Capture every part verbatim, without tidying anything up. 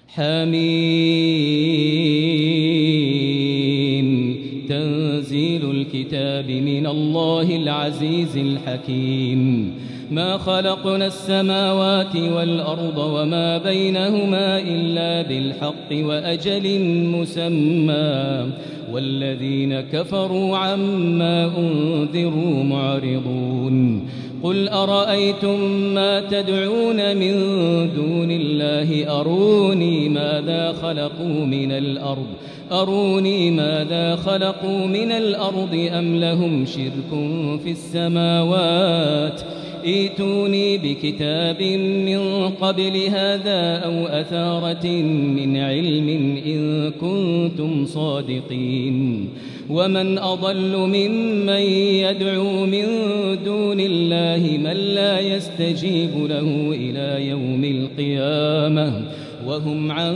حميم تنزيل الكتاب من الله العزيز الحكيم ما خلقنا السماوات والأرض وما بينهما إلا بالحق وأجل مسمى والذين كفروا عما أنذروا معرضون قل أرأيتم ما تدعون من دون الله أروني ماذا خلقوا من الأرض أروني ماذا خلقوا من الأرض أم لهم شرك في السماوات ائتوني بكتاب من قبل هذا أو أثارة من علم إن كنتم صادقين ومن أضل ممن يدعو من دون الله من لا يستجيب له إلى يوم القيامة وهم عن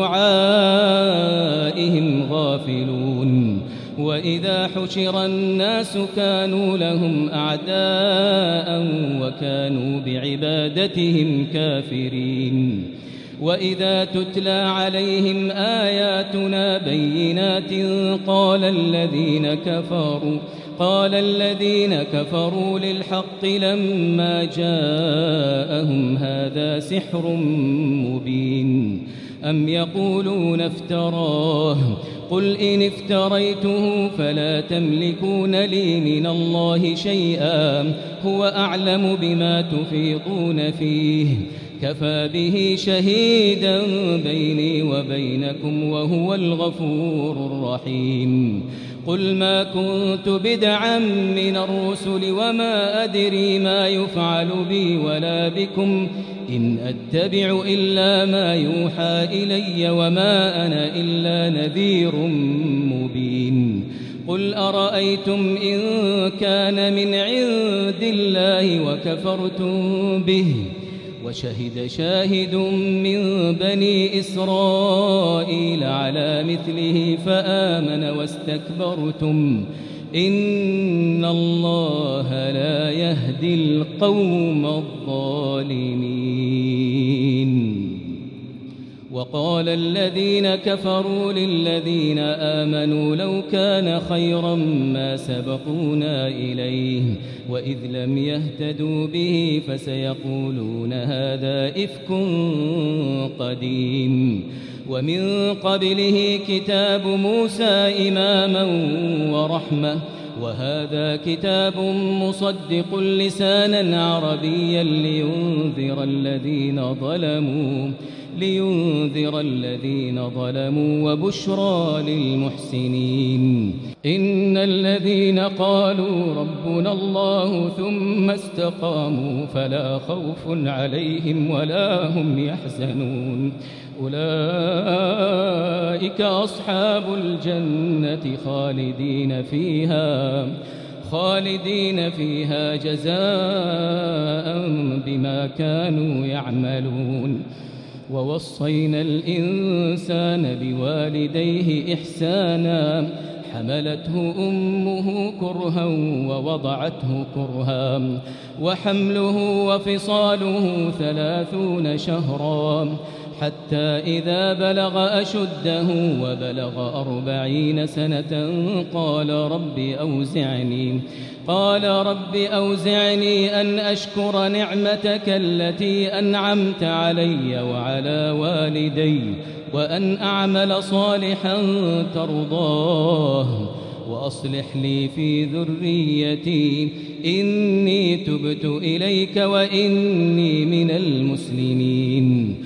دعائهم غافلون وإذا حشر الناس كانوا لهم أعداء وكانوا بعبادتهم كافرين وإذا تتلى عليهم آياتنا بينات قال الذين كفروا قال الذين كفروا للحق لما جاءهم هذا سحر مبين أم يقولون افتراه قل إن افتريته فلا تملكون لي من الله شيئا هو أعلم بما تفيضون فيه كفى به شهيدا بيني وبينكم وهو الغفور الرحيم قل ما كنت بدعا من الرسل وما أدري ما يفعل بي ولا بكم إن أتبع إلا ما يوحى إلي وما أنا إلا نذير مبين قل أرأيتم إن كان من عند الله وكفرتم به وشهد شاهد من بني إسرائيل على مثله فآمن واستكبرتم إن الله لا يهدي القوم الظالمين وقال الذين كفروا للذين آمنوا لو كان خيرا ما سبقونا إليه وإذ لم يهتدوا به فسيقولون هذا إفك قديم ومن قبله كتاب موسى إماما ورحمة وهذا كتاب مصدق لسانا عربيا لينذر الذين ظلموا لينذر الذين ظلموا وبشرى للمحسنين إن الذين قالوا ربنا الله ثم استقاموا فلا خوف عليهم ولا هم يحزنون أولئك أصحاب الجنة خالدين فيها خالدين فيها جزاء بما كانوا يعملون ووصينا الإنسان بوالديه إحسانا حملته أمه كرها ووضعته كرها وحمله وفصاله ثلاثون شهرا حتى إذا بلغ أشده وبلغ أربعين سنة قال رب أوزعني قال رب أوزعني أن أشكر نعمتك التي أنعمت علي وعلى والدي وأن أعمل صالحا ترضاه وأصلح لي في ذريتي إني تبت إليك وإني من المسلمين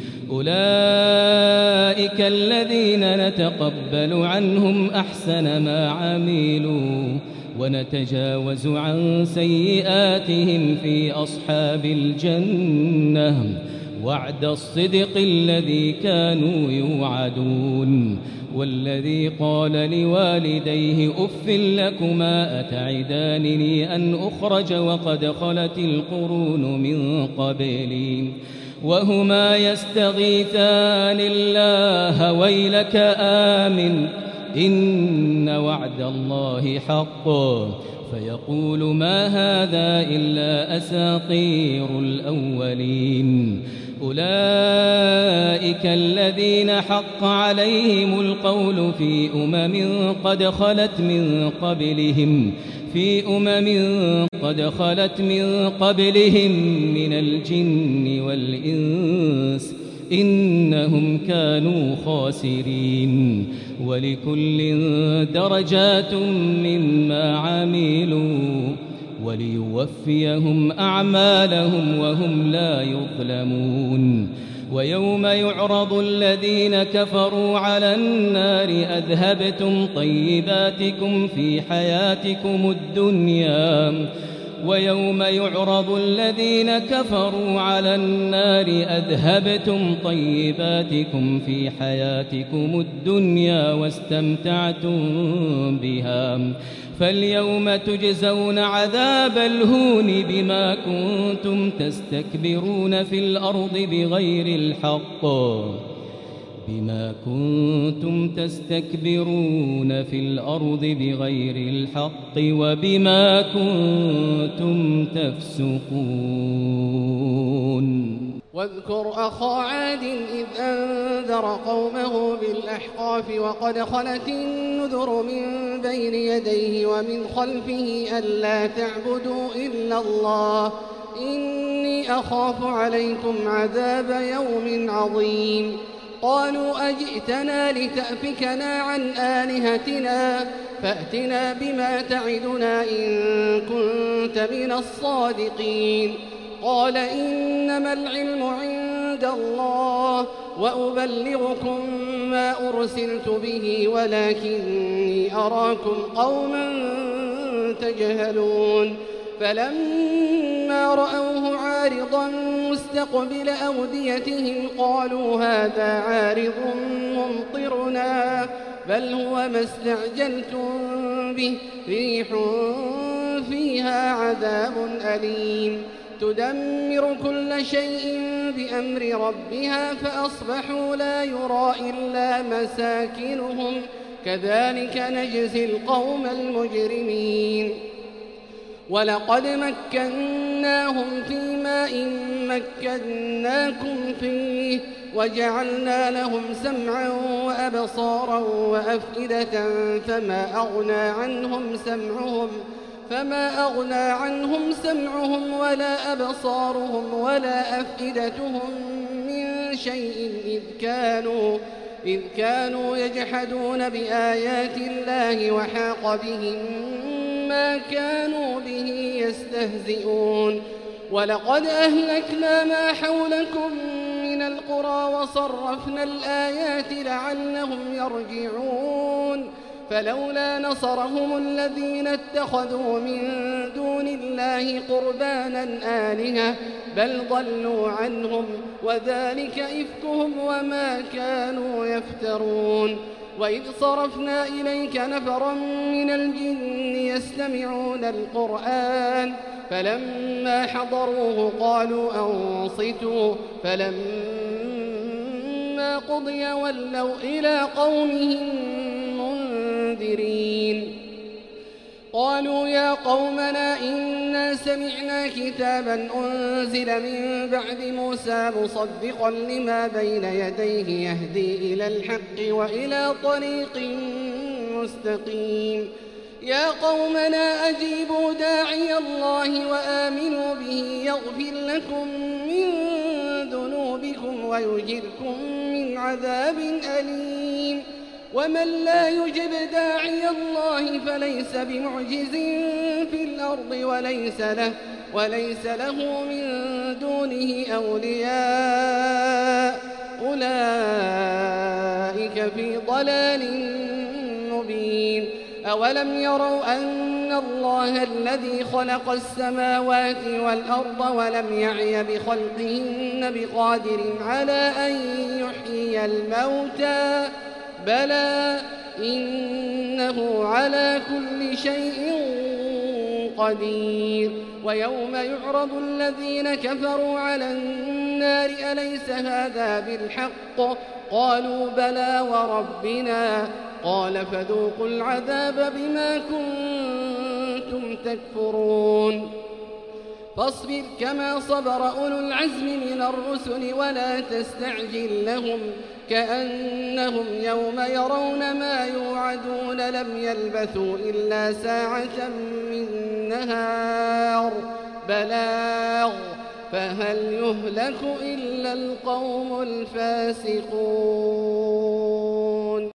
أولئك الذين نتقبل عنهم أحسن ما عملوا ونتجاوز عن سيئاتهم في أصحاب الجنة وعد الصدق الذي كانوا يوعدون والذي قال لوالديه أف لكما أتعدانني أن أخرج وقد خلت القرون من قبلي وهما يستغيثان الله ويلك آمن إن وعد الله حق فيقول ما هذا إلا أساطير الأولين أولئك أولئك الذين حق عليهم القول في أمم قد خلت من قبلهم في أمم قد خلت من قبلهم من الجن والإنس إنهم كانوا خاسرين ولكل درجات مما عملوا وليوفيهم أعمالهم وهم لا يظلمون ويوم يعرض الذين كفروا على النار أذهبتم طيباتكم في حياتكم الدنيا ويوم يعرض الذين كفروا على النار أذهبتم طيباتكم في حياتكم الدنيا واستمتعتم بها فاليوم تجزون عذاب الهون بما كنتم تستكبرون في الأرض بغير الحق بما كنتم تستكبرون في الأرض بغير الحق وبما كنتم تفسقون. واذكر أخا عاد إذ أنذر قومه بالأحقاف وقد خلت النذر من بين يديه ومن خلفه ألا تعبدوا إلا الله إني أخاف عليكم عذاب يوم عظيم. قالوا أجئتنا لتأفكنا عن آلهتنا فأتنا بما تعدنا إن كنت من الصادقين. قال إنما العلم عند الله وأبلغكم ما أرسلت به ولكني أراكم قوما تجهلون. فلما رأوه عارضا مستقبل أوديتهم قالوا هذا عارض ممطرنا بل هو ما استعجلتم به ريح فيها عذاب أليم تدمر كل شيء بأمر ربها فأصبحوا لا يرى إلا مساكنهم كذلك نجزي القوم المجرمين. ولقد مكناهم في ماء مكناكم فيه وجعلنا لهم سمعا وأبصارا وأفئدة فما أغنى عنهم سمعهم فما أغنى عنهم سمعهم ولا أبصارهم ولا أفئدتهم من شيء إذ كانوا إذ كانوا يجحدون بآيات الله وحاق بهم ما كانوا به يستهزئون. ولقد أهلكنا ما حولكم من القرى وصرفنا الآيات لعلهم يرجعون. فلولا نصرهم الذين اتخذوا من دون الله قربانا آلهة بل ضلوا عنهم وذلك إفكهم وما كانوا يفترون. وإذ صرفنا إليك نفرا من الجن يستمعون القرآن فلما حضروه قالوا أنصتوا فلما قضي ولوا إلى قومهم منذرين. قالوا يا قومنا إنا سمعنا كتابا أنزل من بعد موسى مصدقا لما بين يديه يهدي إلى الحق وإلى طريق مستقيم. يا قومنا أجيبوا داعي الله وآمنوا به يغفر لكم من ذنوبكم ويجركم من عذاب أليم. ومن لا يجب داعي الله فليس بمعجز في الأرض وليس له, وليس له من دونه أولياء أولئك في ضلال مبين. أولم يروا أن الله الذي خلق السماوات والأرض ولم يعي بخلقهن بقادر على أن يحيي الموتى بلى إنه على كل شيء قدير. ويوم يعرض الذين كفروا على النار أليس هذا بالحق قالوا بلى وربنا قال فذوقوا العذاب بما كنتم تكفرون. فاصبر كما صبر أولو العزم من الرسل ولا تستعجل لهم كأنهم يوم يرون ما يوعدون لم يلبثوا إلا ساعة من نهار بلاغ فهل يهلك إلا القوم الفاسقون.